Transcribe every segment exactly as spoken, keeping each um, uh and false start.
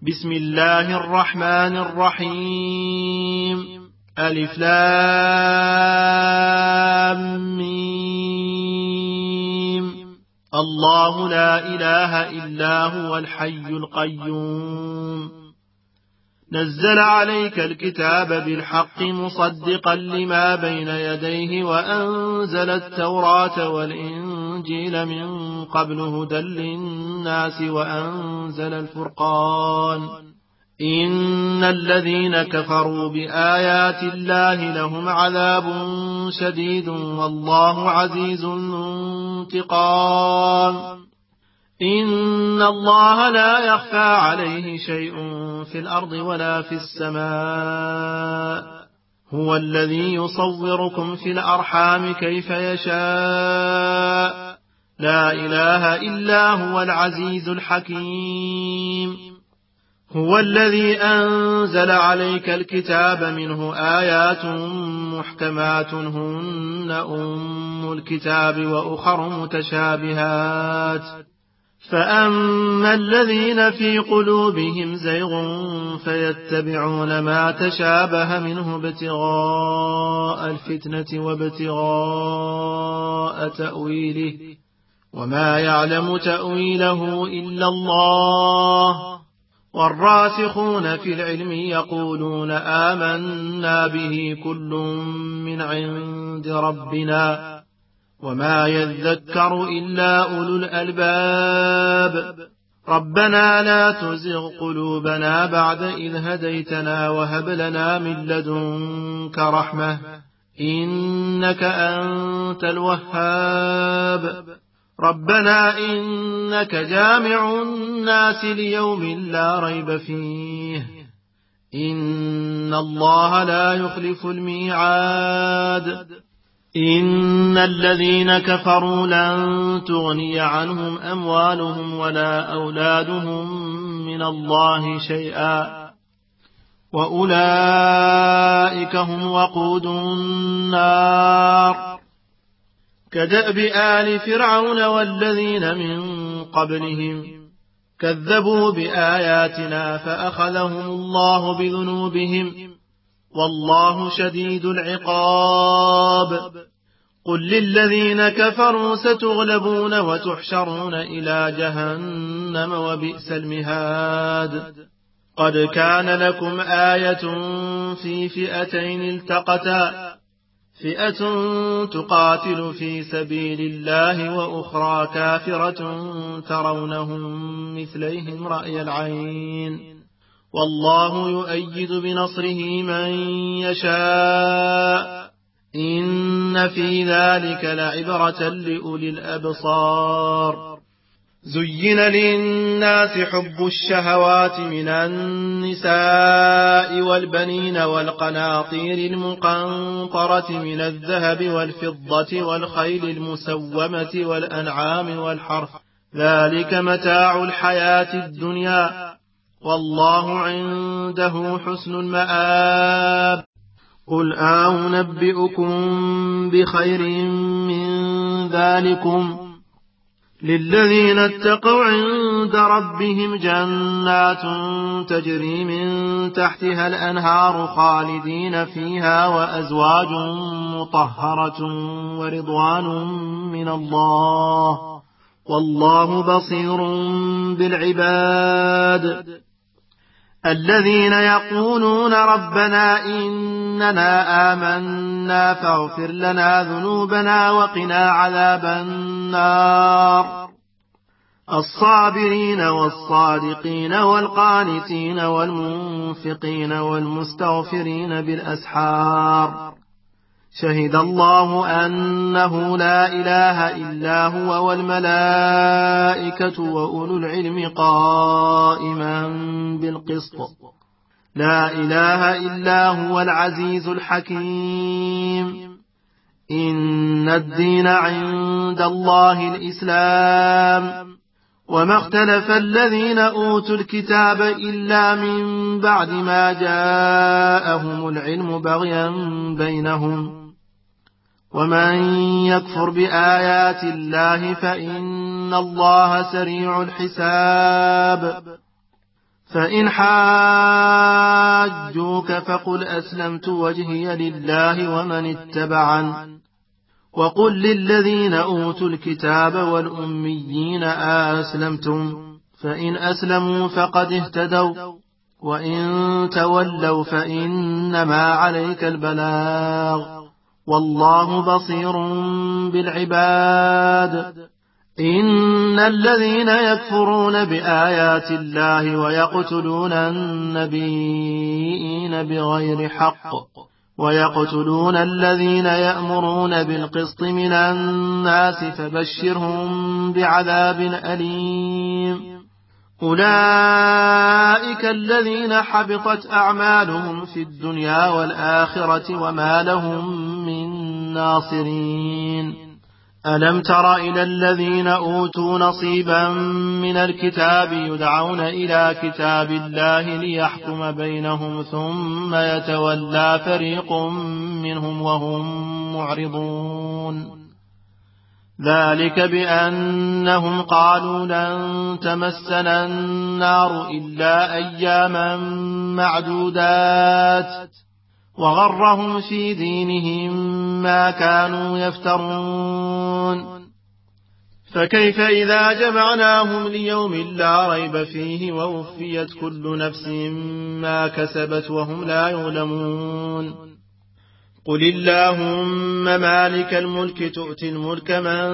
بسم الله الرحمن الرحيم. ألف لام ميم. الله لا إله إلا هو الحي القيوم. نزل عليك الكتاب بالحق مصدقا لما بين يديه وأنزل التوراة والإنجيل من قبل هدى للناس وأنزل الفرقان. إن الذين كفروا بآيات الله لهم عذاب شديد والله عزيز ذو انتقام. إن الله لا يخفى عليه شيء في الأرض ولا في السماء. هو الذي يصوركم في الأرحام كيف يشاء. لا إله إلا هو العزيز الحكيم. هو الذي أنزل عليك الكتاب منه آيات محكمات هن أم الكتاب وأخر متشابهات. فأما الذين في قلوبهم زيغ فيتبعون ما تشابه منه ابتغاء الفتنة وابتغاء تأويله وما يعلم تأويله إلا الله. والراسخون في العلم يقولون آمنا به كل من عند ربنا وما يذكر إلا أولو الألباب. ربنا لا تزغ قلوبنا بعد إذ هديتنا وهب لنا من لدنك رحمة إنك أنت الوهاب. ربنا إنك جامع الناس ليوم لا ريب فيه إن الله لا يخلف الميعاد. إن الذين كفروا لن تغني عنهم أموالهم ولا أولادهم من الله شيئا وأولئك هم وقود النار. كدأب آل فرعون والذين من قبلهم كذبوا بآياتنا فأخذهم الله بذنوبهم والله شديد العقاب. قل للذين كفروا ستغلبون وتحشرون إلى جهنم وبئس المهاد. قد كان لكم آية في فئتين التقتا فئة تقاتل في سبيل الله وأخرى كافرة ترونهم مثليهم رأي العين والله يؤيد بنصره من يشاء. إن في ذلك لعبرة لأولي الأبصار. زين للناس حب الشهوات من النساء والبنين والقناطير المقنطرة من الذهب والفضة والخيل المسومة والأنعام والحرث ذلك متاع الحياة الدنيا والله عنده حسن المآب. قل أنبئكم بخير من ذلكم للذين اتقوا عند ربهم جنات تجري من تحتها الأنهار خالدين فيها وأزواج مطهرة ورضوان من الله والله بصير بالعباد. الذين يقولون ربنا إننا آمنا فاغفر لنا ذنوبنا وقنا عذاب النار. الصابرين والصادقين والقانتين والمنفقين والمستغفرين بالأسحار. شهد الله أنه لا إله إلا هو والملائكة وأولو العلم قائما بالقسط. لا إله إلا هو العزيز الحكيم. إن الدين عند الله الإسلام وما اختلف الذين أوتوا الكتاب إلا من بعد ما جاءهم العلم بغيا بينهم. ومن يكفر بآيات الله فإن الله سريع الحساب. فإن حاجوك فقل أسلمت وجهي لله ومن اتبعن وقل للذين أوتوا الكتاب والأميين أسلمتم فإن أسلموا فقد اهتدوا وإن تولوا فإنما عليك البلاغ والله بصير بالعباد. إن الذين يكفرون بآيات الله ويقتلون النبيين بغير حق ويقتلون الذين يأمرون بالقسط من الناس فبشرهم بعذاب أليم. أولئك الذين حبطت أعمالهم في الدنيا والآخرة وما لهم من ناصرين. ألم تر إلى الذين أوتوا نصيبا من الكتاب يدعون إلى كتاب الله ليحكم بينهم ثم يتولى فريق منهم وهم معرضون. ذلك بأنهم قالوا لن تمسنا النار إلا أياما معدودات وغرهم في دينهم ما كانوا يفترون. فكيف إذا جمعناهم ليوم لا ريب فيه ووفيت كل نفس ما كسبت وهم لا يظلمون. قل اللهم مالك الملك تؤتي الملك من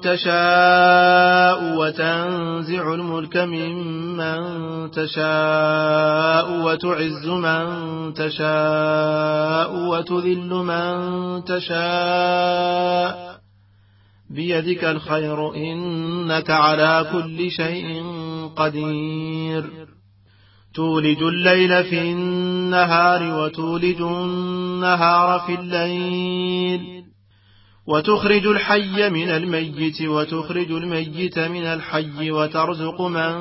تشاء وتنزع الملك ممن تشاء وتعز من تشاء وتذل من تشاء بيدك الخير إنك على كل شيء قدير. تولج الليل في النهار وتولج النهار في الليل وتخرج الحي من الميت وتخرج الميت من الحي وترزق من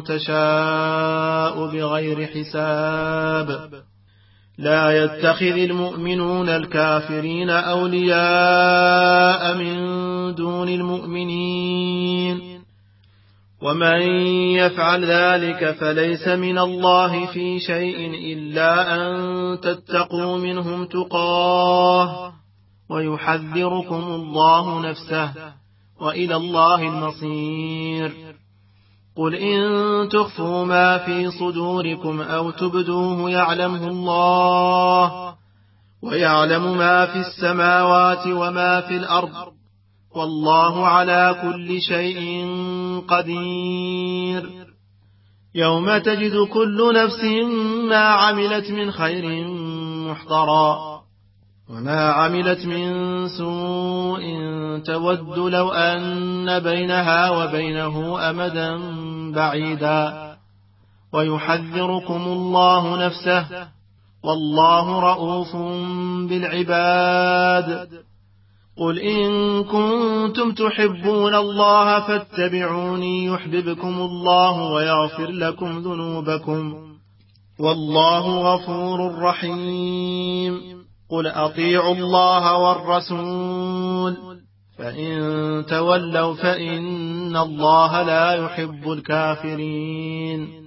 تشاء بغير حساب. لا يتخذ المؤمنون الكافرين أولياء من دون المؤمنين ومن يفعل ذلك فليس من الله في شيء إلا أن تتقوا منهم تقاه ويحذركم الله نفسه وإلى الله المصير. قل إن تخفوا ما في صدوركم أو تبدوه يعلمه الله ويعلم ما في السماوات وما في الأرض والله على كل شيء قدير. يوم تجد كل نفس ما عملت من خير محضرا وما عملت من سوء تود لو أن بينها وبينه أمدا بعيدا ويحذركم الله نفسه والله رؤوف بالعباد. قل إن كنتم تحبون الله فاتبعوني يحببكم الله ويغفر لكم ذنوبكم والله غفور رحيم. قل أطيعوا الله والرسول فإن تولوا فإن الله لا يحب الكافرين.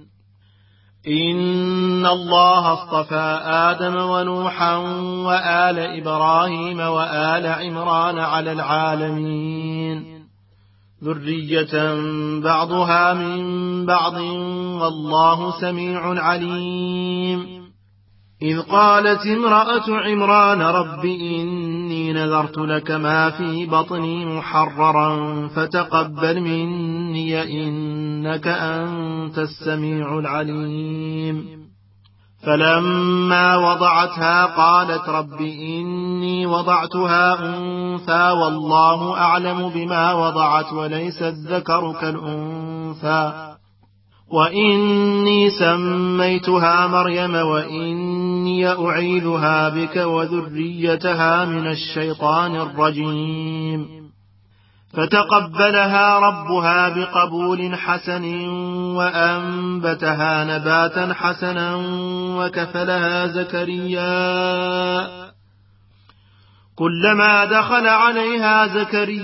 إن الله اصطفى آدم ونوحا وآل إبراهيم وآل عمران على العالمين ذرية بعضها من بعض والله سميع عليم. إذ قالت امرأة عمران رب إني نذرت لك ما في بطني محررا فتقبل مني إنك أنت السميع العليم. فلما وضعتها قالت رب إني وضعتها أنثى والله أعلم بما وضعت وليس الذكر كالأنثى وإني سميتها مريم وإني أعيذها بك وذريتها من الشيطان الرجيم. فتقبلها ربها بقبول حسن وأنبتها نباتا حسنا وكفلها زكريا. كلما دخل عليها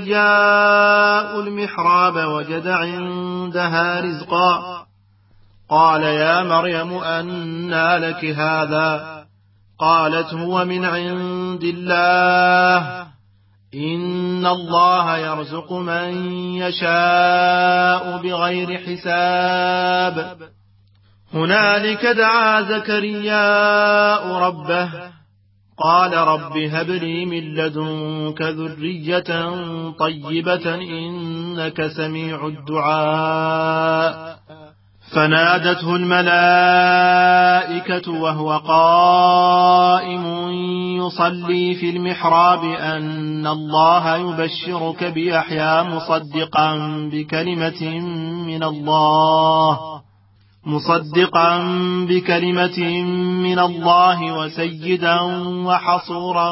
زكريا المحراب وجد عندها رزقا قال يا مريم أنى لك هذا؟ قالت هو من عند الله، إن الله يرزق من يشاء بغير حساب. هنالك دعا زكرياء ربه قال رب هب لي من لدنك ذرية طيبة إنك سميع الدعاء. فنادته الملائكة وهو قائم يصلي في المحراب أن الله يبشرك بيحيى مصدقا بكلمة من الله مصدقا بكلمة من الله وسيدا وحصورا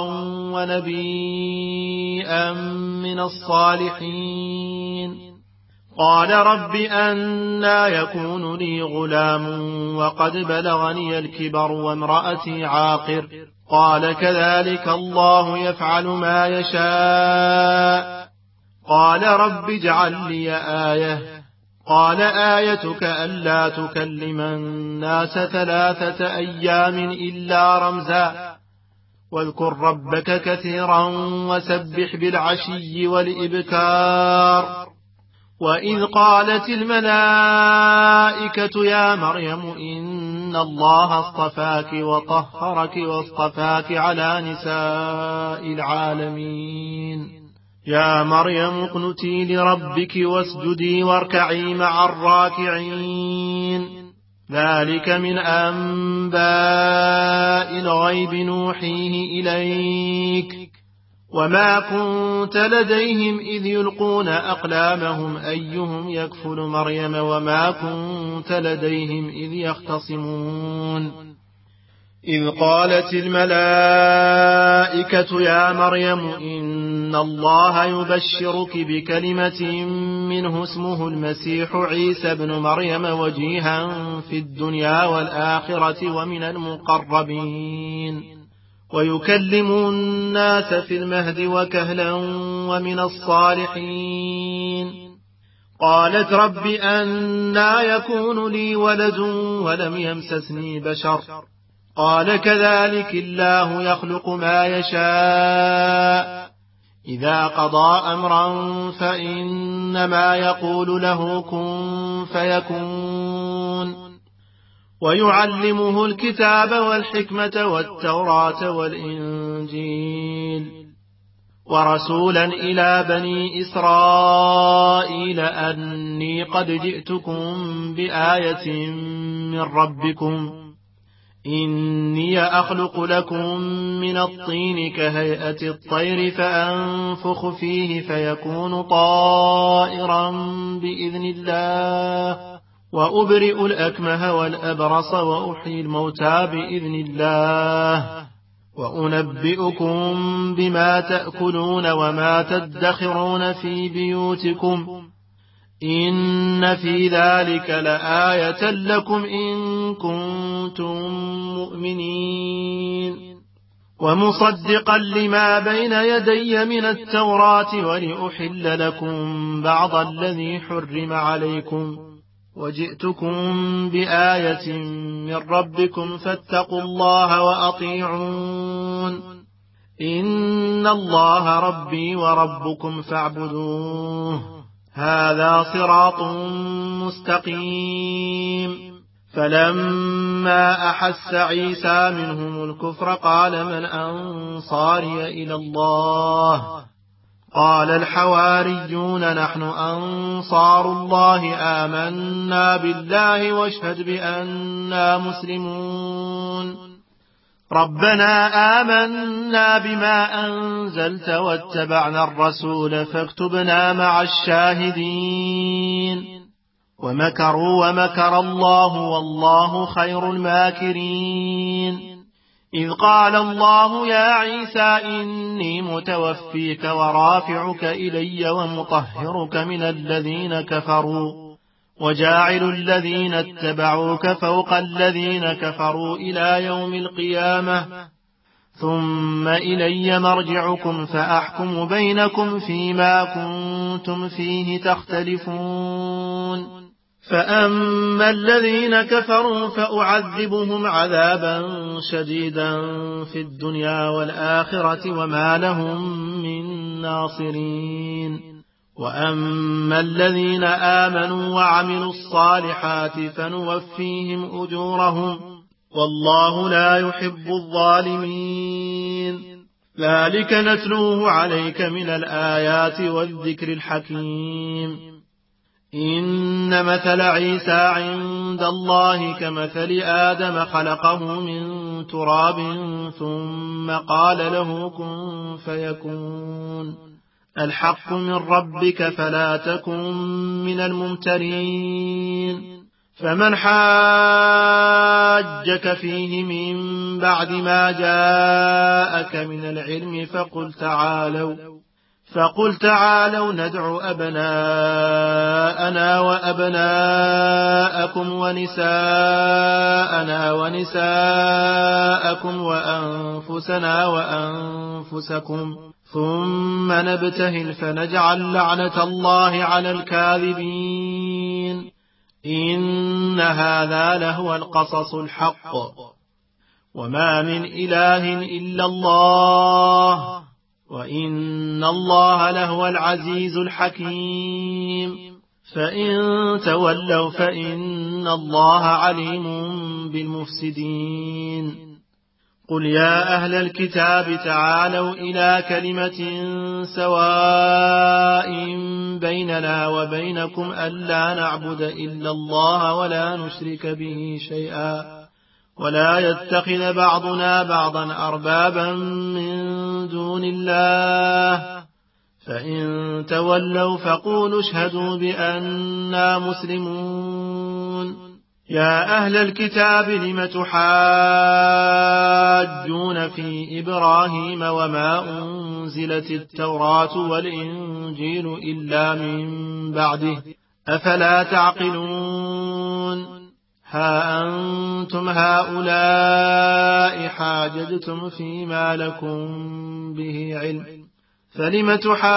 ونبيا من الصالحين. قال رب أنى يكون لي غلام وقد بلغني الكبر وامرأتي عاقر؟ قال كذلك الله يفعل ما يشاء. قال رب اجعل لي آية. قال آيتك ألا تكلم الناس ثلاثة أيام إلا رمزا واذكر ربك كثيرا وسبح بالعشي والإبكار. وإذ قالت الملائكة يا مريم إن الله اصطفاك وطهرك واصطفاك على نساء العالمين. يا مريم اقنتي لربك واسجدي واركعي مع الراكعين. ذلك من أنباء الغيب نوحيه إليك وما كنت لديهم إذ يلقون أقلامهم أيهم يكفل مريم وما كنت لديهم إذ يختصمون. إذ قالت الملائكة يا مريم إن الله يبشرك بكلمة منه اسمه المسيح عيسى بن مريم وجيها في الدنيا والآخرة ومن المقربين ويكلم الناس في المهد وكهلا ومن الصالحين. قالت رب أنى يكون لي ولد ولم يمسسني بشر؟ قال كذلك الله يخلق ما يشاء إذا قضى أمرا فإنما يقول له كن فيكون. ويعلمه الكتاب والحكمة والتوراة والإنجيل ورسولا إلى بني إسرائيل أني قد جئتكم بآية من ربكم إني أخلق لكم من الطين كهيئة الطير فأنفخ فيه فيكون طائرا بإذن الله وأبرئ الأكمه والأبرص وأحيي الموتى بإذن الله وأنبئكم بما تأكلون وما تدخرون في بيوتكم إن في ذلك لآية لكم إن كنتم مؤمنين. ومصدقا لما بين يدي من التوراة ولأحل لكم بعض الذي حرم عليكم وجئتكم بآية من ربكم فاتقوا الله وأطيعون إن الله ربي وربكم فاعبدوه هذا صراط مستقيم. فلما أحس عيسى منهم الكفر قال من أنصاري إلى الله؟ قال الحواريون نحن أنصار الله آمنا بالله واشهد بأننا مسلمون. ربنا آمنا بما أنزلت واتبعنا الرسول فاكتبنا مع الشاهدين. ومكروا ومكر الله والله خير الماكرين. إذ قال الله يا عيسى إني متوفيك ورافعك إلي ومطهرك من الذين كفروا وجاعل الذين اتبعوك فوق الذين كفروا إلى يوم القيامة ثم إلي مرجعكم فأحكم بينكم فيما كنتم فيه تختلفون. فأما الذين كفروا فأعذبهم عذابا شديدا في الدنيا والآخرة وما لهم من ناصرين وأما الذين آمنوا وعملوا الصالحات فنوفيهم أجورهم والله لا يحب الظالمين ذلك نتلوه عليك من الآيات والذكر الحكيم إن مثل عيسى عند الله كمثل آدم خلقه من تراب ثم قال له كن فيكون الحق من ربك فلا تكن من الممترين فمن حاجك فيه من بعد ما جاءك من العلم فقل تعالوا فقل تعالوا ندع أبناءنا وأبناءكم ونساءنا ونساءكم وأنفسنا وأنفسكم ثم نبتهل فنجعل لعنة الله على الكاذبين إن هذا لهو القصص الحق وما من إله إلا الله وإن الله لهو العزيز الحكيم فإن تولوا فإن الله عليم بالمفسدين قل يا أهل الكتاب تعالوا إلى كلمة سواء بيننا وبينكم ألا نعبد إلا الله ولا نشرك به شيئا ولا يتخذ بعضنا بعضا أربابا من دون الله فإن تولوا فقولوا اشهدوا بأننا مسلمون يا أهل الكتاب لم تحاجون في إبراهيم وما أنزلت التوراة والإنجيل إلا من بعده أفلا تعقلون ها أنتم هؤلاء حاججتم فيما لكم به علم فلم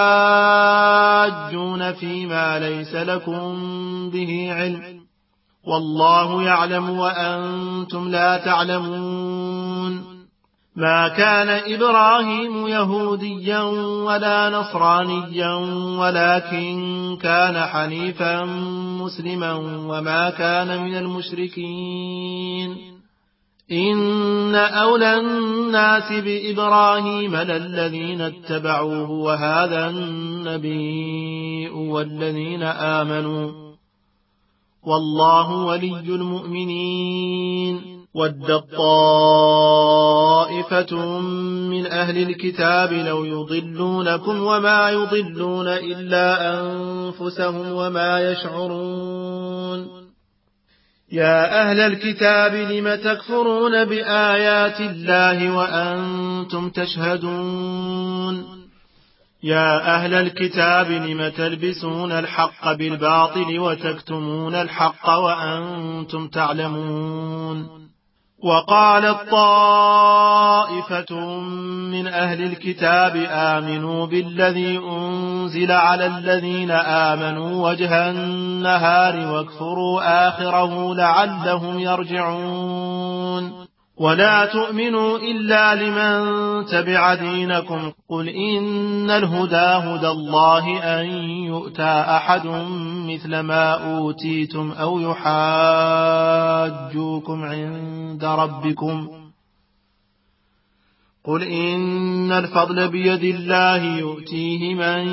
تحاجون فيما ليس لكم به علم والله يعلم وأنتم لا تعلمون ما كان إبراهيم يهوديا ولا نصرانيا ولكن كان حنيفا مسلما وما كان من المشركين إن أولى الناس بإبراهيم للذين اتبعوه وهذا النبي والذين آمنوا والله ولي المؤمنين ود طائفة من أهل الكتاب لو يضلونكم وما يضلون إلا أنفسهم وما يشعرون يا أهل الكتاب لم تكفرون بآيات الله وأنتم تشهدون يا أهل الكتاب لم تلبسون الحق بالباطل وتكتمون الحق وأنتم تعلمون وقالت طائفة من أهل الكتاب آمنوا بالذي أنزل على الذين آمنوا وجه النهار واكفروا آخره لعلهم يرجعون ولا تؤمنوا إلا لمن تبع دينكم قل إن الهدى هدى الله أن يؤتى أحد مثل ما أوتيتم أو يحاجوكم عند ربكم قل إن الفضل بيد الله يؤتيه من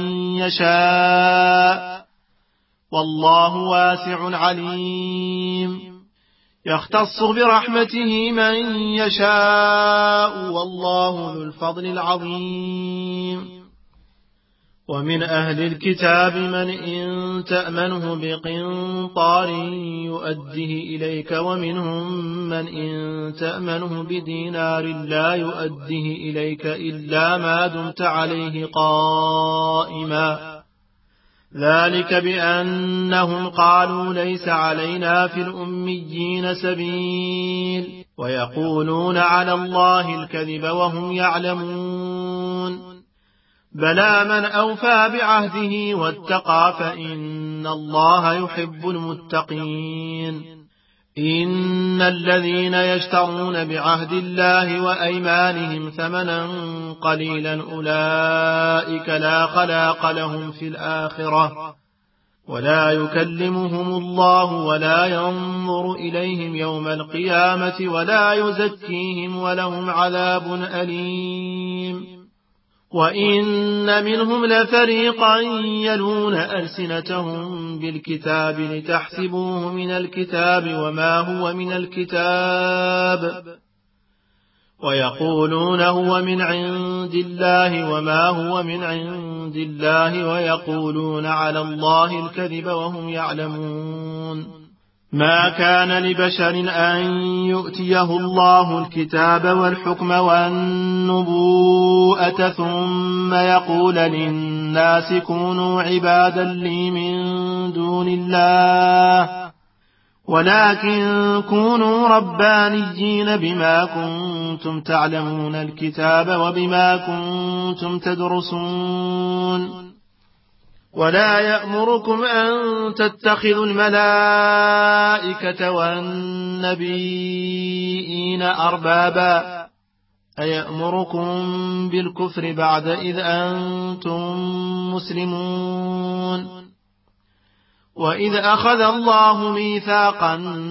يشاء والله واسع عليم يختص برحمته من يشاء والله ذو الفضل العظيم ومن أهل الكتاب من إن تأمنه بقنطار يؤديه إليك ومنهم من إن تأمنه بدينار لا يؤديه إليك إلا ما دمت عليه قائما ذلك بأنهم قالوا ليس علينا في الأميين سبيل ويقولون على الله الكذب وهم يعلمون بلى من أوفى بعهده واتقى فإن إن الله يحب المتقين. إن الذين يشترون بعهد الله وأيمانهم ثمنا قليلا أولئك لا خلاق لهم في الآخرة ولا يكلمهم الله ولا ينظر إليهم يوم القيامة ولا يزكيهم ولهم عذاب أليم. وإن منهم لفريقا يلون ألسنتهم بالكتاب لتحسبوه من الكتاب وما هو من الكتاب ويقولون هو من عند الله وما هو من عند الله ويقولون على الله الكذب وهم يعلمون. ما كان لبشر أن يؤتيه الله الكتاب والحكم والنبوءة ثم يقول للناس كونوا عبادا لي من دون الله ولكن كونوا ربانيين بما كنتم تعلمون الكتاب وبما كنتم تدرسون. ولا يأمركم أن تتخذوا الملائكة والنبيين أربابا أيأمركم بالكفر بعد إذ أنتم مسلمون. وإذ أخذ الله ميثاق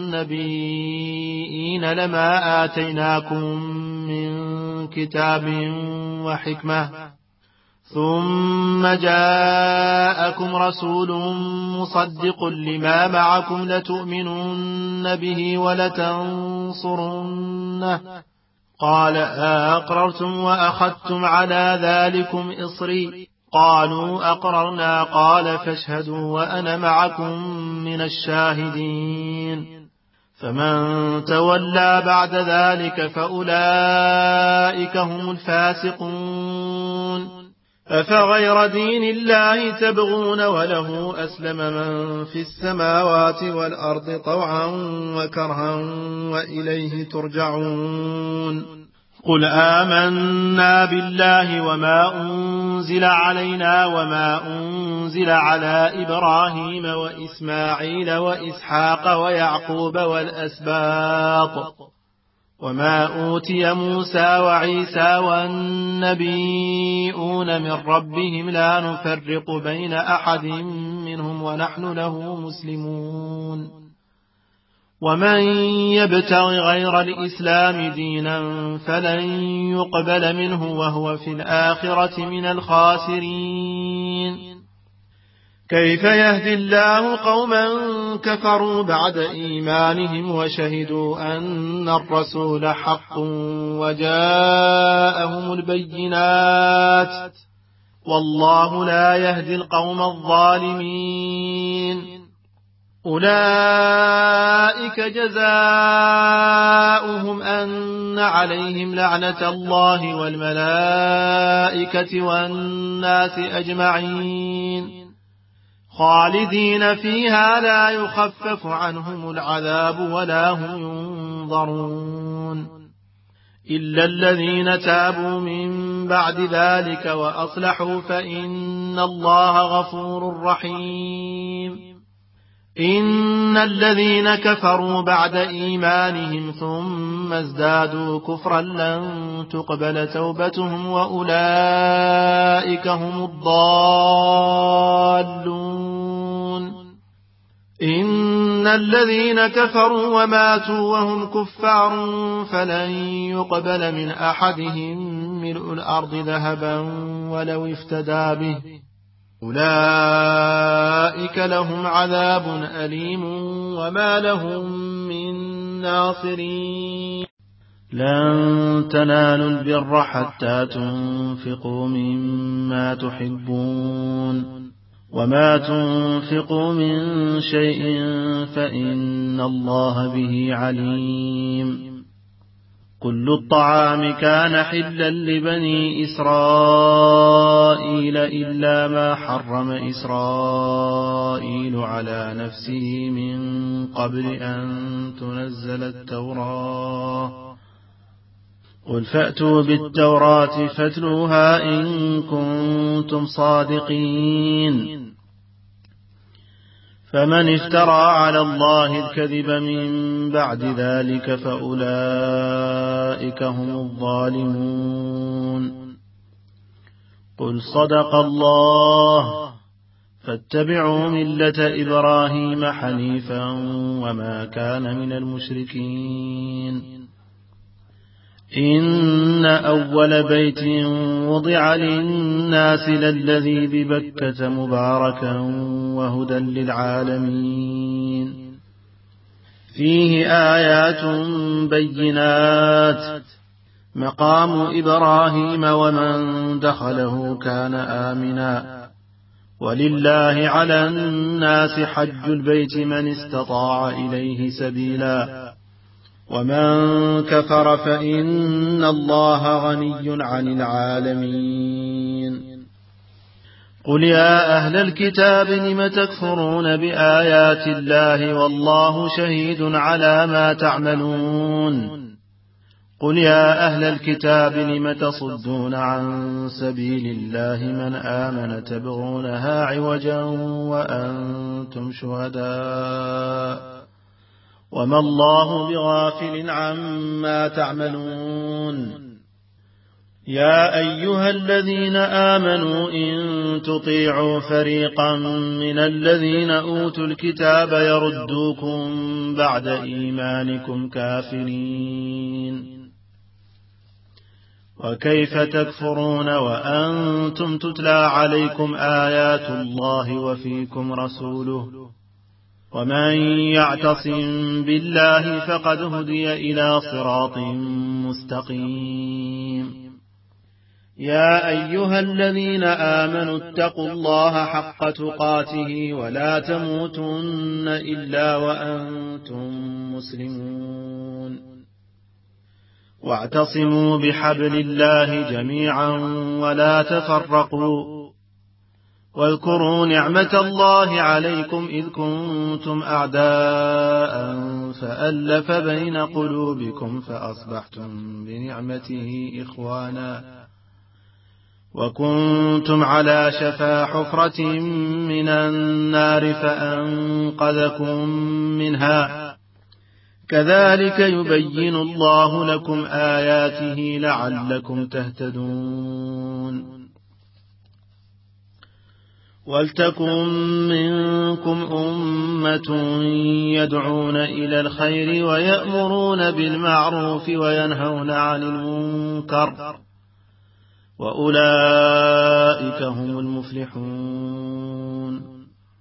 النبيين لما آتيناكم من كتاب وحكمة ثم جاءكم رسول مصدق لما معكم لتؤمنن به ولتنصرنه قال أقررتم وأخذتم على ذلكم إصري قالوا أقررنا قال فاشهدوا وأنا معكم من الشاهدين. فمن تولى بعد ذلك فأولئك هم الفاسقون. أفغير دين الله تبغون وله أسلم من في السماوات والأرض طوعا وكرها وإليه ترجعون. قل آمنا بالله وما أنزل علينا وما أنزل على إبراهيم وإسماعيل وإسحاق ويعقوب والأسباط وما أوتي موسى وعيسى والنبيون من ربهم لا نفرق بين أحد منهم ونحن له مسلمون. ومن يبتغ غير الإسلام دينا فلن يقبل منه وهو في الآخرة من الخاسرين. كيف يهدي الله قوما كفروا بعد إيمانهم وشهدوا أن الرسول حق وجاءهم البينات والله لا يهدي القوم الظالمين. أولئك جزاؤهم أن عليهم لعنة الله والملائكة والناس أجمعين خالدين فيها لا يخفف عنهم العذاب ولا هم ينظرون إلا الذين تابوا من بعد ذلك وأصلحوا فإن الله غفور رحيم. إن الذين كفروا بعد إيمانهم ثم ازدادوا كفرا لن تقبل توبتهم وأولئك هم الضالون. إن الذين كفروا وماتوا وهم كفار فلن يقبل من أحدهم ملء الأرض ذهبا ولو افتدى به أولئك لهم عذاب أليم وما لهم من ناصرين. لن تنالوا البر حتى تنفقوا مما تحبون وما تنفقوا من شيء فإن الله به عليم. كل الطعام كان حلا لبني إسرائيل إلا ما حرم إسرائيل على نفسه من قبل أن تنزل التوراة قل فأتوا بالتوراة فاتلوها إن كنتم صادقين. فمن افترى على الله الكذب من بعد ذلك فأولئك هم الظالمون. قل صدق الله فاتبعوا ملة إبراهيم حنيفا وما كان من المشركين. إن أول بيت وضع للناس للذي ببكة مباركا وهدى للعالمين فيه آيات بينات مقام إبراهيم ومن دخله كان آمنا ولله على الناس حج البيت من استطاع إليه سبيلا ومن كفر فإن الله غني عن العالمين. قل يا أهل الكتاب لم تكفرون بآيات الله والله شهيد على ما تعملون. قل يا أهل الكتاب لم تصدون عن سبيل الله من آمن تبغونها عوجا وأنتم شهداء وما الله بغافل عما تعملون. يا أيها الذين آمنوا إن تطيعوا فريقا من الذين أوتوا الكتاب يردوكم بعد إيمانكم كافرين. وكيف تكفرون وأنتم تتلى عليكم آيات الله وفيكم رسوله ومن يعتصم بالله فقد هدي إلى صراط مستقيم. يا أيها الذين آمنوا اتقوا الله حق تقاته ولا تموتن إلا وأنتم مسلمون. واعتصموا بحبل الله جميعا ولا تفرقوا واذكروا نعمة الله عليكم إذ كنتم أعداء فألف بين قلوبكم فأصبحتم بنعمته إخوانا وكنتم على شفا حفرة من النار فأنقذكم منها كذلك يبين الله لكم آياته لعلكم تهتدون. ولتكن منكم أمة يدعون إلى الخير ويأمرون بالمعروف وينهون عن المنكر وأولئك هم المفلحون.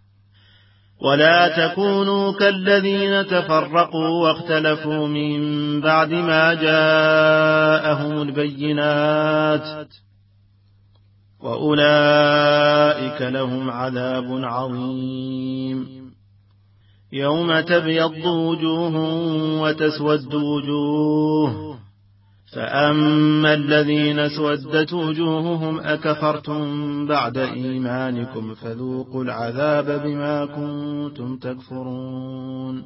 ولا تكونوا كالذين تفرقوا واختلفوا من بعد ما جاءهم البينات وأولئك لهم عذاب عظيم. يوم تبيض وجوه وتسود وجوه فأما الذين اسودت وجوههم أكفرتم بعد إيمانكم فذوقوا العذاب بما كنتم تكفرون.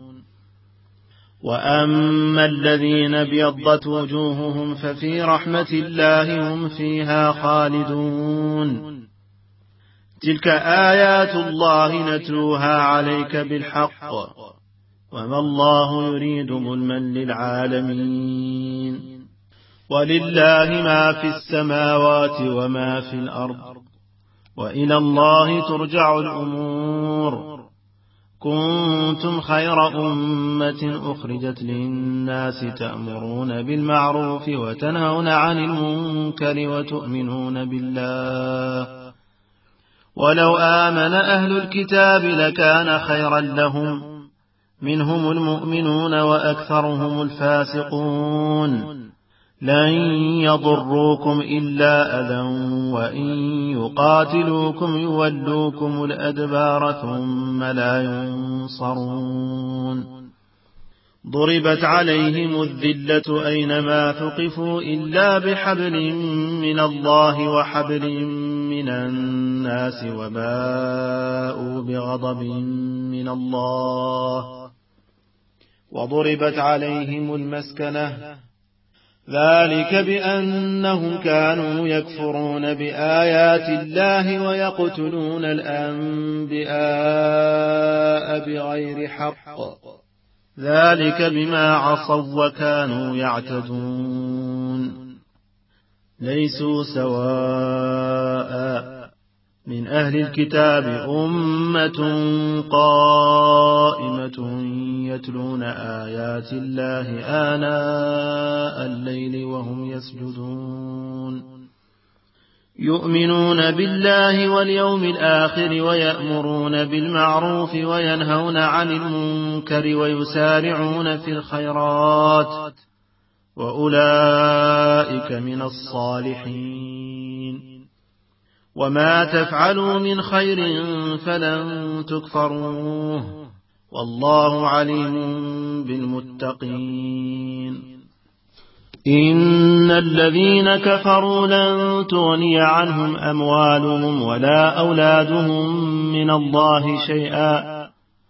وأما الذين ابيضت وجوههم ففي رحمة الله هم فيها خالدون. تلك آيات الله نتلوها عليك بالحق وما الله يريد ظلما للعالمين. ولله ما في السماوات وما في الأرض وإلى الله ترجع الأمور. كنتم خير أمة أخرجت للناس تأمرون بالمعروف وتنهون عن المنكر وتؤمنون بالله ولو آمن أهل الكتاب لكان خيرا لهم منهم المؤمنون وأكثرهم الفاسقون. لن يضروكم إلا أذى وإن يقاتلوكم يولوكم الأدبار ثم لا ينصرون. ضربت عليهم الذلة أينما ثقفوا إلا بحبل من الله وحبل من الناس وباءوا بغضب من الله وضربت عليهم المسكنة ذلك بأنهم كانوا يكفرون بآيات الله ويقتلون الأنبياء بغير حق ذلك بما عصوا وكانوا يعتدون ليسوا سواء من أهل الكتاب أمة قائمة يتلون آيات الله آناء الليل وهم يسجدون يؤمنون بالله واليوم الآخر ويأمرون بالمعروف وينهون عن المنكر ويسارعون في الخيرات وأولئك من الصالحين وما تفعلوا من خير فلن تكفروه والله عليم بالمتقين إن الذين كفروا لن تغني عنهم أموالهم ولا أولادهم من الله شيئا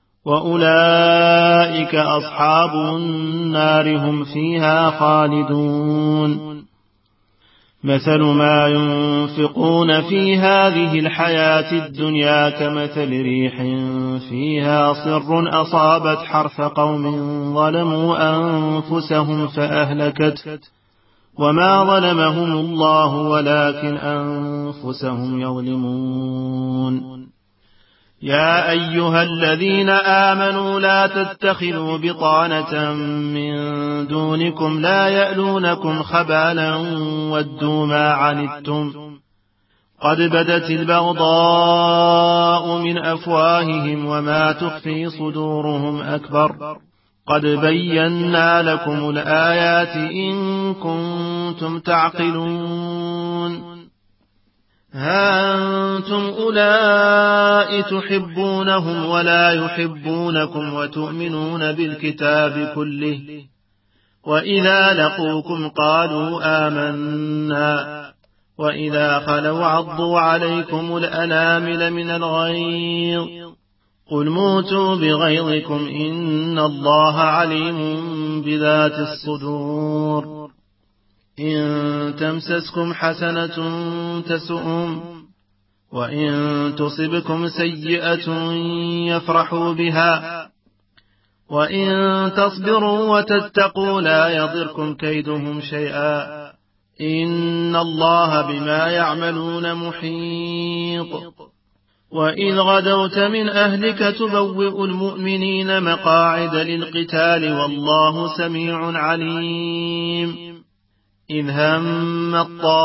وأولئك أصحاب النار هم فيها خالدون مثل ما ينفقون في هذه الحياة الدنيا كمثل ريح فيها صر أصابت حرث قوم ظلموا أنفسهم فأهلكت وما ظلمهم الله ولكن أنفسهم يظلمون يا أيها الذين آمنوا لا تتخذوا بطانة من دونكم لا يألونكم خبالا ودوا ما عنتم قد بدت البغضاء من أفواههم وما تخفي صدورهم أكبر قد بينا لكم الآيات إن كنتم تعقلون ها أنتم أولئك تحبونهم ولا يحبونكم وتؤمنون بالكتاب كله وإذا لقوكم قالوا آمنا وإذا خلوا عضوا عليكم الأنامل من الغيظ قل موتوا بغيظكم إن الله عليم بذات الصدور إن تمسسكم حسنة تسؤهم وإن تصبكم سيئة يفرحوا بها وإن تصبروا وتتقوا لا يضركم كيدهم شيئا إن الله بما يعملون محيط وإذ غدوت من أهلك تبوئ المؤمنين مقاعد للقتال والله سميع عليم إذ هم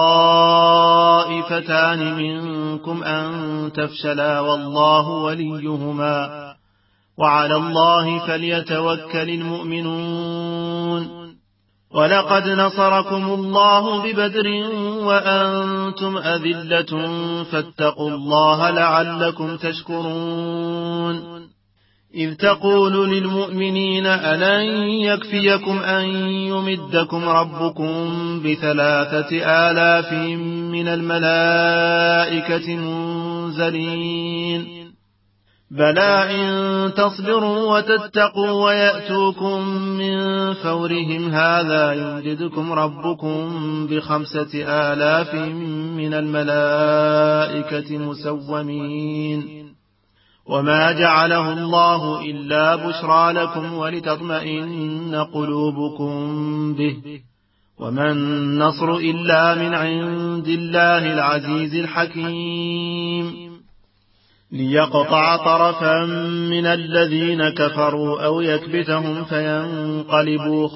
الطائفتان منكم أن تفشلا والله وليهما وعلى الله فليتوكل المؤمنون ولقد نصركم الله ببدر وأنتم أذلة فاتقوا الله لعلكم تشكرون إذ تقول للمؤمنين ألن يكفيكم أن يمدكم ربكم بثلاثة آلاف من الملائكة منزلين بلى إن تصبروا وتتقوا ويأتوكم من فورهم هذا يمددكم ربكم بخمسة آلاف من الملائكة مسومين وما جعله الله إلا بشرى لكم ولتطمئن قلوبكم به وما النصر إلا من عند الله العزيز الحكيم ليقطع طرفا من الذين كفروا أو يكبتهم فينقلبوا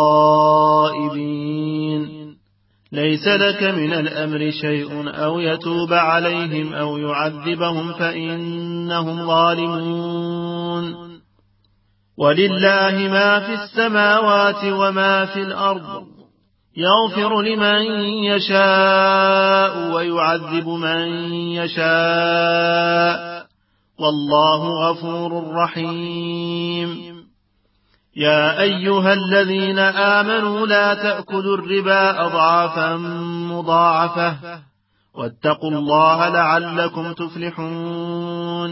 خائبين ليس لك من الأمر شيء أو يتوب عليهم أو يعذبهم فإنهم ظالمون ولله ما في السماوات وما في الأرض يغفر لمن يشاء ويعذب من يشاء والله غفور رحيم يا أيها الذين آمنوا لا تأكلوا الربا أضعافا مضاعفة واتقوا الله لعلكم تفلحون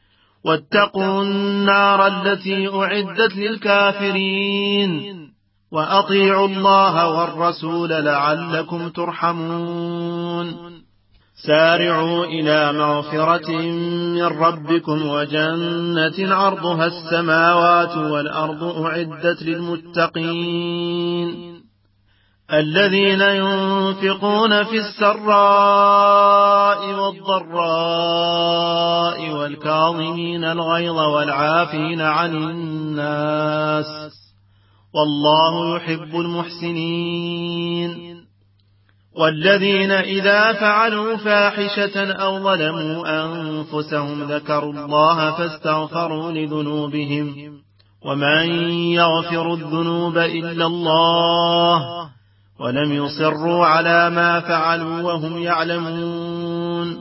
واتقوا النار التي أعدت للكافرين وأطيعوا الله والرسول لعلكم ترحمون سارعوا إلى مغفرة من ربكم وجنة عرضها السماوات والأرض أعدت للمتقين الذين ينفقون في السراء والضراء والكاظمين الغيظ والعافين عن الناس والله يحب المحسنين والذين إذا فعلوا فاحشة أو ظلموا أنفسهم ذكروا الله فاستغفروا لذنوبهم ومن يغفر الذنوب إلا الله ولم يصروا على ما فعلوا وهم يعلمون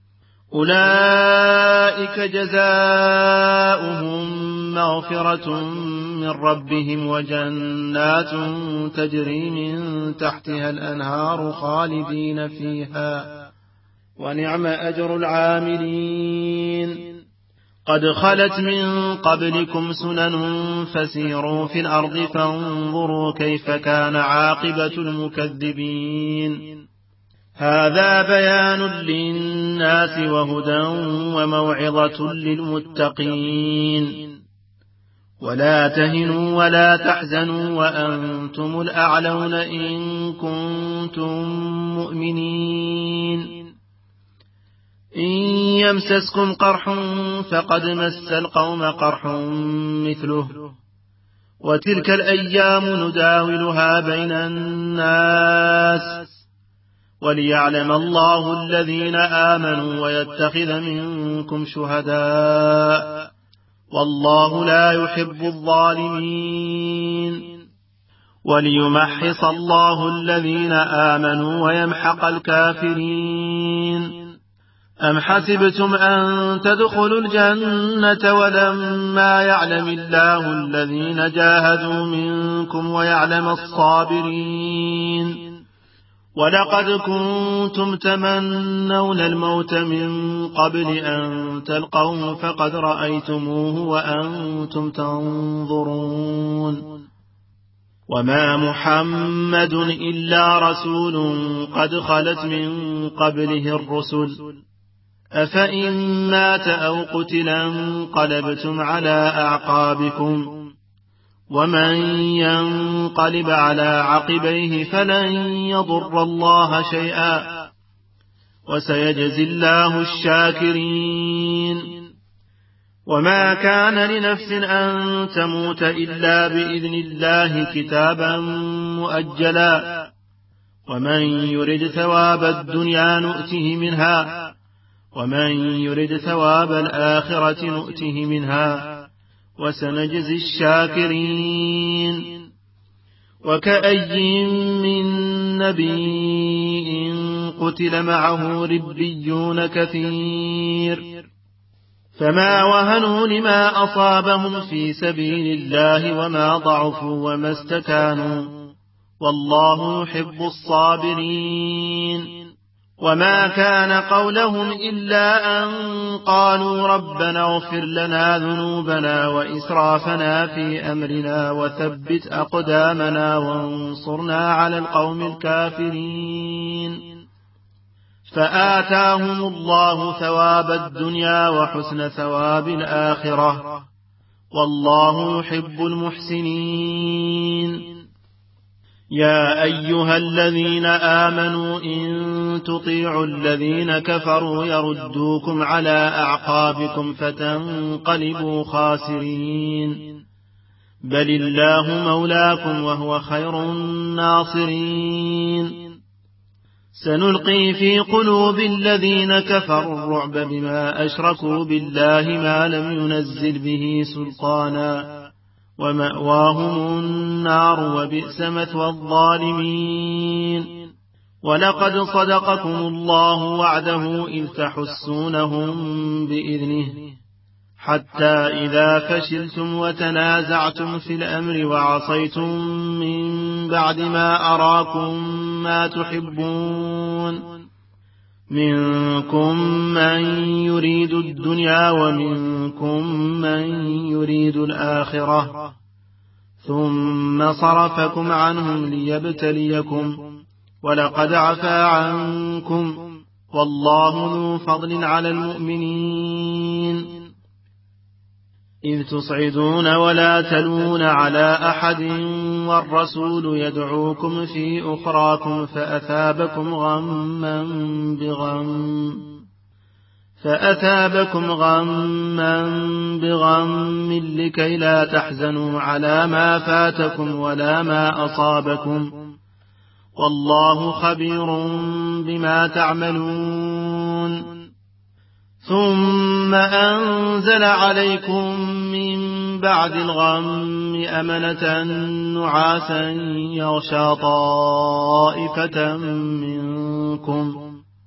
أولئك جزاؤهم مغفرة من ربهم وجنات تجري من تحتها الأنهار خالدين فيها ونعم أجر العاملين قد خلت من قبلكم سنن فسيروا في الأرض فانظروا كيف كان عاقبة المكذبين هذا بيان للناس وهدى وموعظة للمتقين ولا تهنوا ولا تحزنوا وأنتم الأعلون إن كنتم مؤمنين إن يمسسكم قرح فقد مس القوم قرح مثله وتلك الأيام نداولها بين الناس وليعلم الله الذين آمنوا ويتخذ منكم شهداء والله لا يحب الظالمين وليمحص الله الذين آمنوا ويمحق الكافرين أم حسبتم أن تدخلوا الجنة ولما يعلم الله الذين جاهدوا منكم ويعلم الصابرين ولقد كنتم تمنون الموت من قبل أن تلقوه فقد رأيتموه وأنتم تنظرون وما محمد إلا رسول قد خلت من قبله الرسل أفإن مات أو قتلا انقلبتم على أعقابكم ومن ينقلب على عقبيه فلن يضر الله شيئا وسيجزي الله الشاكرين وما كان لنفس أن تموت إلا بإذن الله كتابا مؤجلا ومن يرد ثواب الدنيا نؤته منها ومن يرد ثواب الآخرة نؤته منها وسنجزي الشاكرين وكأي من نبي قتل معه ربيون كثير فما وهنوا لما أصابهم في سبيل الله وما ضعفوا وما استكانوا والله يحب الصابرين وما كان قولهم إلا أن قالوا ربنا اغفر لنا ذنوبنا وإسرافنا في أمرنا وثبت أقدامنا وانصرنا على القوم الكافرين فآتاهم الله ثواب الدنيا وحسن ثواب الآخرة والله يحب المحسنين يا أيها الذين آمنوا إن تطيعوا الذين كفروا يردوكم على أعقابكم فتنقلبوا خاسرين بل الله مولاكم وهو خير الناصرين سنلقي في قلوب الذين كفروا الرعب بما أشركوا بالله ما لم ينزل به سلطانا ومأواهم النار وبئس مثوى الظالمين ولقد صدقكم الله وعده إذ تحسونهم بإذنه حتى إذا فشلتم وتنازعتم في الأمر وعصيتم من بعد ما أراكم ما تحبون منكم من يريد الدنيا ومنكم من يريد الآخرة ثم صرفكم عنهم ليبتليكم ولقد عفا عنكم والله ذو فضل على المؤمنين إذ تصعدون ولا تلون على أحد والرسول يدعوكم في أخراكم فأثابكم غما بغم فأثابكم غما بغم لكي لا تحزنوا على ما فاتكم ولا ما أصابكم والله خبير بما تعملون ثم أنزل عليكم من بعد الغم أمنة نعاسا يغشى طائفة منكم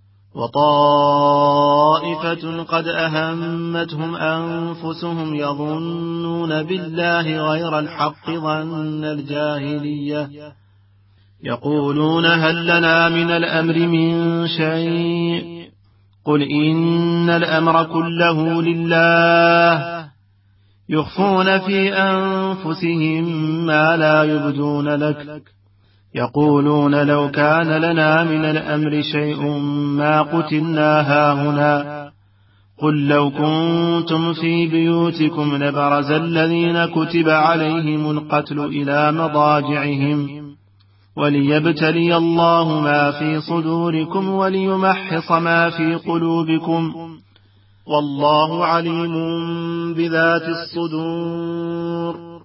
وطائفة قد أهمتهم أنفسهم يظنون بالله غير الحق ظن الجاهلية يقولون هل لنا من الأمر من شيء قل إن الأمر كله لله يخفون في أنفسهم ما لا يبدون لك يقولون لو كان لنا من الأمر شيء ما قتلنا هاهنا قل لو كنتم في بيوتكم لبرز الذين كتب عليهم القتل إلى مضاجعهم وليبتلي الله ما في صدوركم وليمحص ما في قلوبكم والله عليم بذات الصدور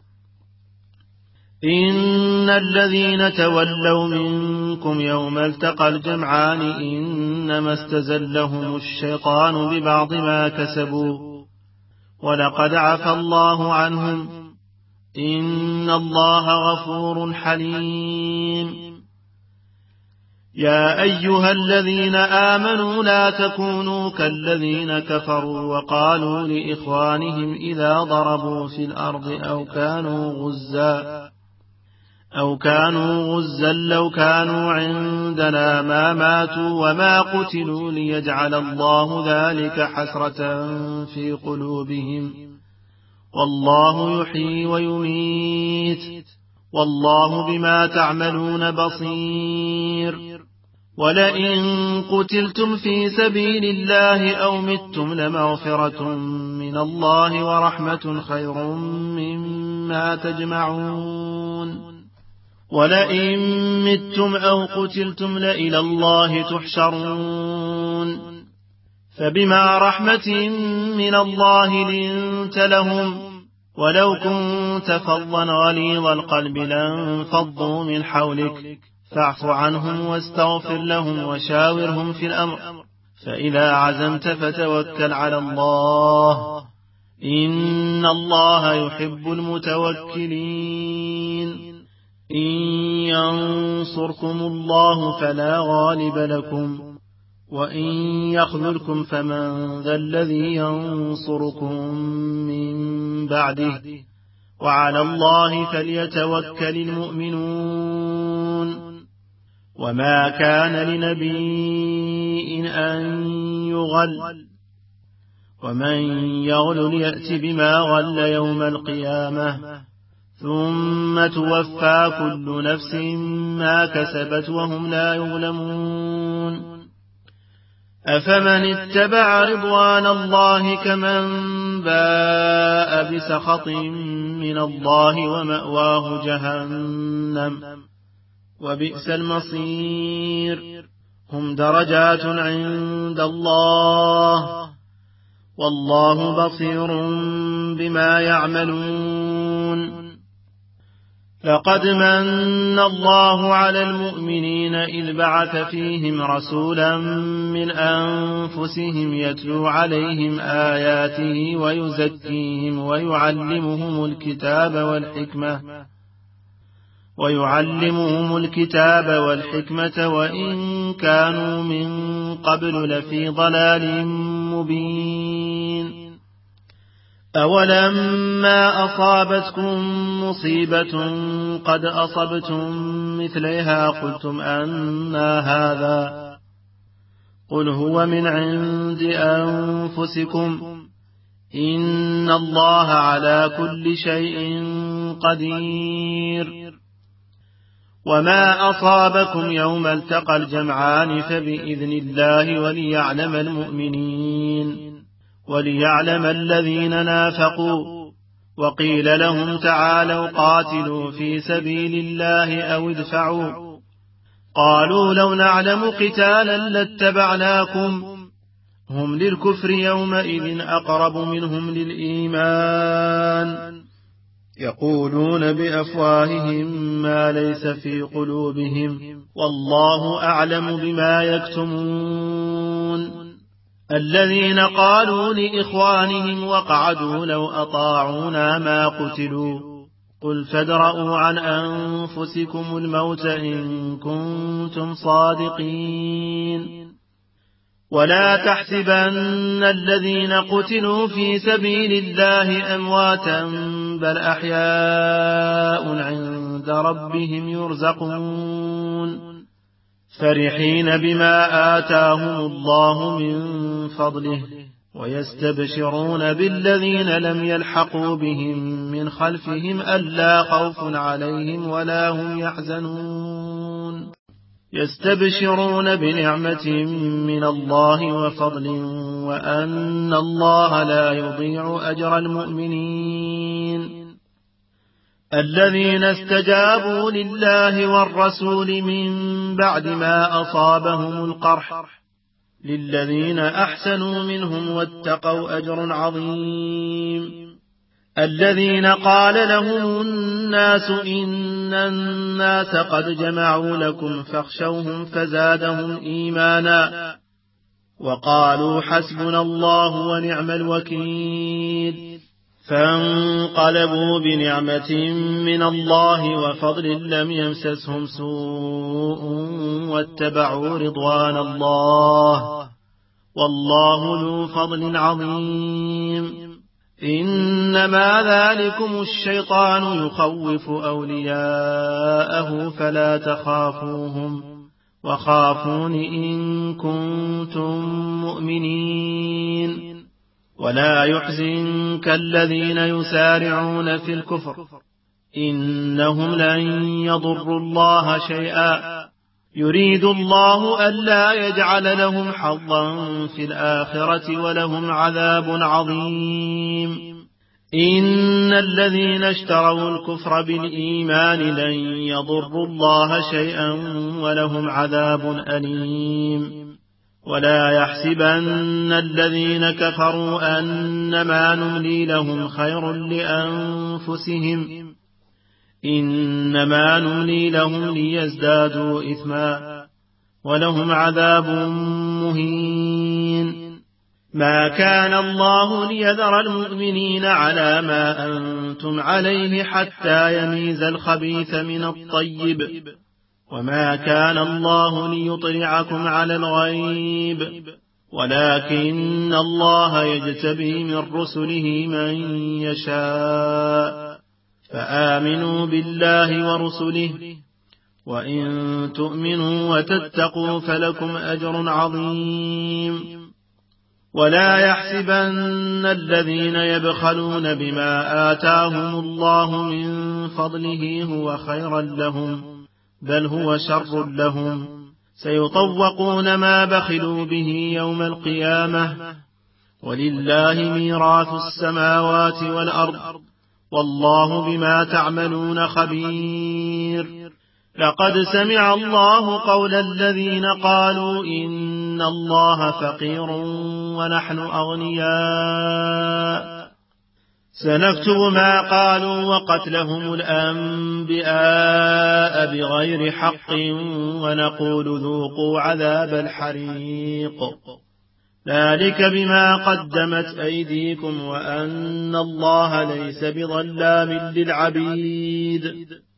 إن الذين تولوا منكم يوم التقى الجمعان إنما استزلهم الشيطان ببعض ما كسبوا ولقد عفى الله عنهم إن الله غفور حليم يا أيها الذين آمنوا لا تكونوا كالذين كفروا وقالوا لإخوانهم إذا ضربوا في الأرض أو كانوا غزا أو كانوا غزا لو كانوا عندنا ما ماتوا وما قتلوا ليجعل الله ذلك حسرة في قلوبهم والله يحيي ويميت والله بما تعملون بصير ولئن قتلتم في سبيل الله أو متم لمغفرة من الله ورحمة خير مما تجمعون ولئن متم أو قتلتم لإلى الله تحشرون فبما رحمة من الله لنت لهم ولو كنت فظا غليظ القلب لانفضوا من حولك فاعف عنهم واستغفر لهم وشاورهم في الأمر فإذا عزمت فتوكل على الله إن الله يحب المتوكلين إن ينصركم الله فلا غالب لكم وإن يخذلكم فمن ذا الذي ينصركم من بعده وعلى الله فليتوكل المؤمنون وما كان لنبي أن يغل ومن يغل يأت بما غل يوم القيامة ثم توفى كل نفس ما كسبت وهم لا يظلمون أفمن اتبع رضوان الله كمن باء بسخط من الله ومأواه جهنم وبئس المصير هم درجات عند الله والله بصير بما يعملون لقد من الله على المؤمنين إذ بعث فيهم رسولا من أنفسهم يتلو عليهم آياته ويزكيهم ويعلمهم الكتاب والحكمة ويعلمهم الكتاب والحكمة وإن كانوا من قبل لفي ضلال مبين أولما أصابتكم مصيبة قد أصبتم مثلها قلتم أنى هذا قل هو من عند أنفسكم إن الله على كل شيء قدير. وما أصابكم يوم التقى الجمعان فبإذن الله وليعلم المؤمنين وليعلم الذين نافقوا. وقيل لهم تعالوا قاتلوا في سبيل الله أو ادفعوا. قالوا لو نعلم قتالا لاتبعناكم هم للكفر يومئذ أقرب منهم للإيمان يقولون بأفواههم ما ليس في قلوبهم والله أعلم بما يكتمون. الذين قالوا لإخوانهم وقعدوا لو أطاعونا ما قتلوا قل فادرءوا عن أنفسكم الموت إن كنتم صادقين. ولا تحسبن الذين قتلوا في سبيل الله أمواتا بل أحياء عند ربهم يرزقون فرحين بما آتاهم الله من فضله ويستبشرون بالذين لم يلحقوا بهم من خلفهم ألا خوف عليهم ولا هم يحزنون يستبشرون بنعمة من الله وفضل وأن الله لا يضيع أجر المؤمنين. الذين استجابوا لله والرسول من بعد ما أصابهم القرح للذين أحسنوا منهم واتقوا أجر عظيم. الذين قال لهم الناس إن الناس قد جمعوا لكم فاخشوهم فزادهم إيمانا وقالوا حسبنا الله ونعم الوكيل فانقلبوا بنعمة من الله وفضل لم يمسسهم سوء واتبعوا رضوان الله والله ذو فضل عظيم. إنما ذلكم الشيطان يخوف أولياءه فلا تخافوهم وخافون إن كنتم مؤمنين. ولا يحزنك الذين يسارعون في الكفر إنهم لن يضروا الله شيئا يريد الله ألا يجعل لهم حظا في الآخرة ولهم عذاب عظيم. إن الذين اشتروا الكفر بالإيمان لن يضروا الله شيئا ولهم عذاب أليم. ولا يحسبن الذين كفروا أنما نملي لهم خير لأنفسهم إنما نملي لهم ليزدادوا إثما ولهم عذاب مهين. ما كان الله ليذر المؤمنين على ما أنتم عليه حتى يميز الخبيث من الطيب وما كان الله ليطلعكم على الغيب ولكن الله يجتبي من رسله من يشاء فآمنوا بالله ورسله وإن تؤمنوا وتتقوا فلكم أجر عظيم. ولا يحسبن الذين يبخلون بما آتاهم الله من فضله هو خيرا لهم بل هو شر لهم سيطوقون ما بخلوا به يوم القيامة ولله ميراث السماوات والأرض والله بما تعملون خبير. لقد سمع الله قول الذين قالوا إن الله فقير ونحن أغنياء سنكتب ما قالوا وقتلهم الأنبياء بغير حق ونقول ذوقوا عذاب الحريق ذلك بما قدمت أيديكم وأن الله ليس بظلام للعبيد.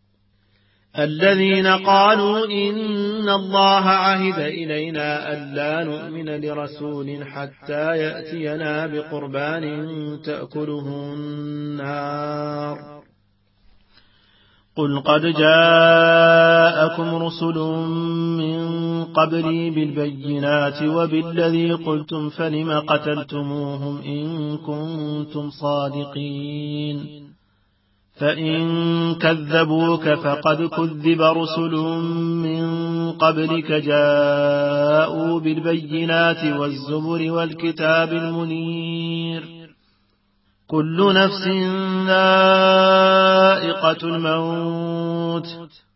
الذين قالوا إن الله عهد إلينا ألا نؤمن لرسول حتى يأتينا بقربان تأكله النار قل قد جاءكم رسل من قبلي بالبينات وبالذي قلتم فلم قتلتموهم إن كنتم صادقين فإن كذبوك فقد كذب رسل من قبلك جاءوا بالبينات والزبر والكتاب المنير كل نفس ذائقة الموت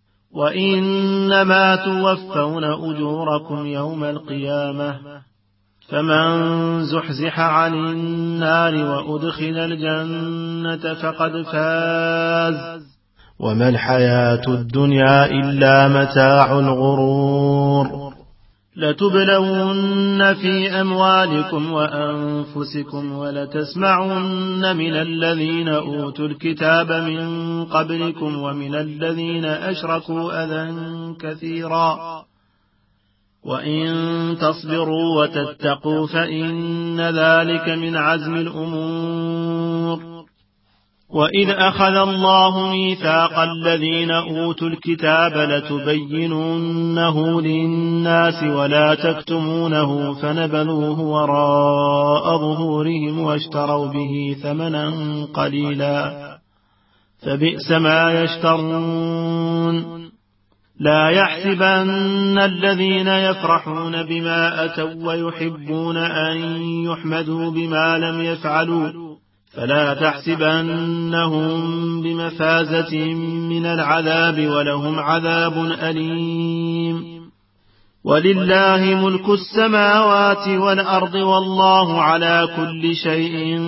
وإنما توفون أجوركم يوم القيامة فمن زحزح عن النار وأدخل الجنة فقد فاز وما الحياة الدنيا إلا متاع الغرور لتبلون في أموالكم وأنفسكم ولتسمعن من الذين أوتوا الكتاب من قبلكم ومن الذين أشركوا أذى كثيرا وإن تصبروا وتتقوا فإن ذلك من عزم الأمور وإذ أخذ الله ميثاق الذين أوتوا الكتاب لتبيننه للناس ولا تكتمونه فنبذوه وراء ظهورهم واشتروا به ثمنا قليلا فبئس ما يشترون لا يحسبن الذين يفرحون بما أتوا ويحبون أن يحمدوا بما لم يفعلوا فلا تحسبنهم بمفازة من العذاب ولهم عذاب أليم ولله ملك السماوات والأرض والله على كل شيء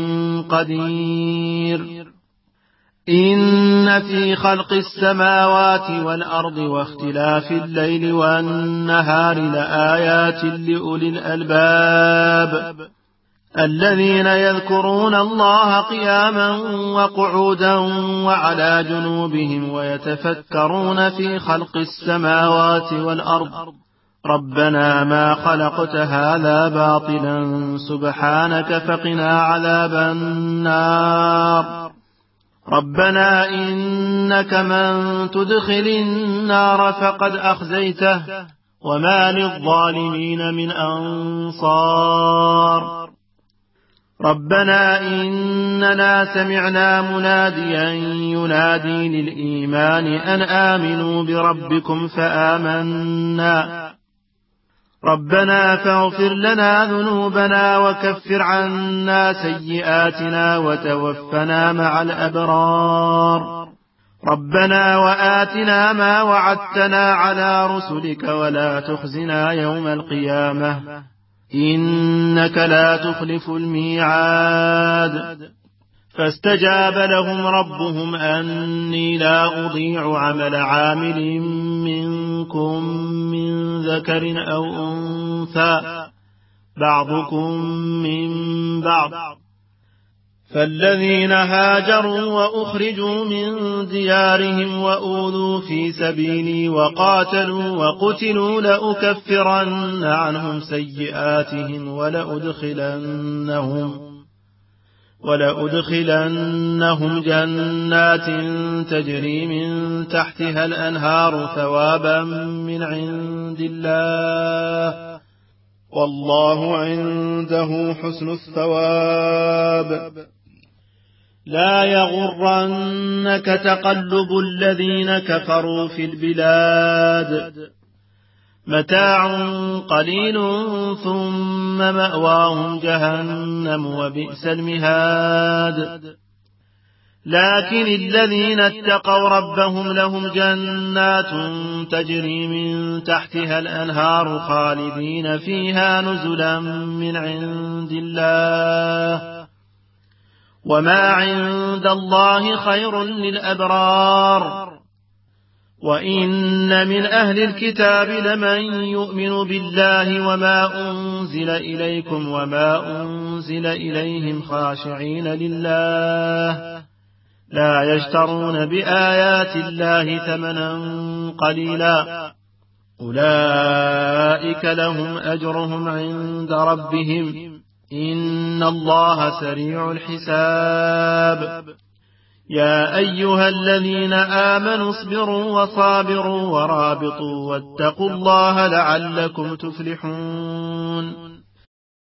قدير إن في خلق السماوات والأرض واختلاف الليل والنهار لآيات لأولي الألباب الذين يذكرون الله قياما وقعودا وعلى جنوبهم ويتفكرون في خلق السماوات والأرض ربنا ما خلقت هذا باطلا سبحانك فقنا عذاب النار ربنا إنك من تدخل النار فقد أخزيته وما للظالمين من أنصار ربنا إننا سمعنا مناديا ينادي للإيمان أن آمنوا بربكم فآمنا ربنا فاغفر لنا ذنوبنا وكفر عنا سيئاتنا وتوفنا مع الأبرار ربنا وآتنا ما وعدتنا على رسلك ولا تخزنا يوم القيامة إنك لا تخلف الميعاد فاستجاب لهم ربهم أني لا أضيع عمل عامل منكم من ذكر أو أنثى بعضكم من بعض فالذين هاجروا وأخرجوا من ديارهم وأوذوا في سبيلي وقاتلوا وقتلوا لأكفرن عنهم سيئاتهم ولأدخلنهم ولأدخلنهم جنات تجري من تحتها الأنهار ثوابا من عند الله والله عنده حسن الثواب لا يغرنك تقلب الذين كفروا في البلاد متاع قليل ثم مأواهم جهنم وبئس المهاد لكن الذين اتقوا ربهم لهم جنات تجري من تحتها الأنهار خالدين فيها نزلا من عند الله وما عند الله خير للأبرار وإن من أهل الكتاب لمن يؤمن بالله وما أنزل إليكم وما أنزل إليهم خاشعين لله لا يشترون بآيات الله ثمنا قليلا أولئك لهم أجرهم عند ربهم إن الله سريع الحساب يا أيها الذين آمنوا اصبروا وصابروا ورابطوا واتقوا الله لعلكم تفلحون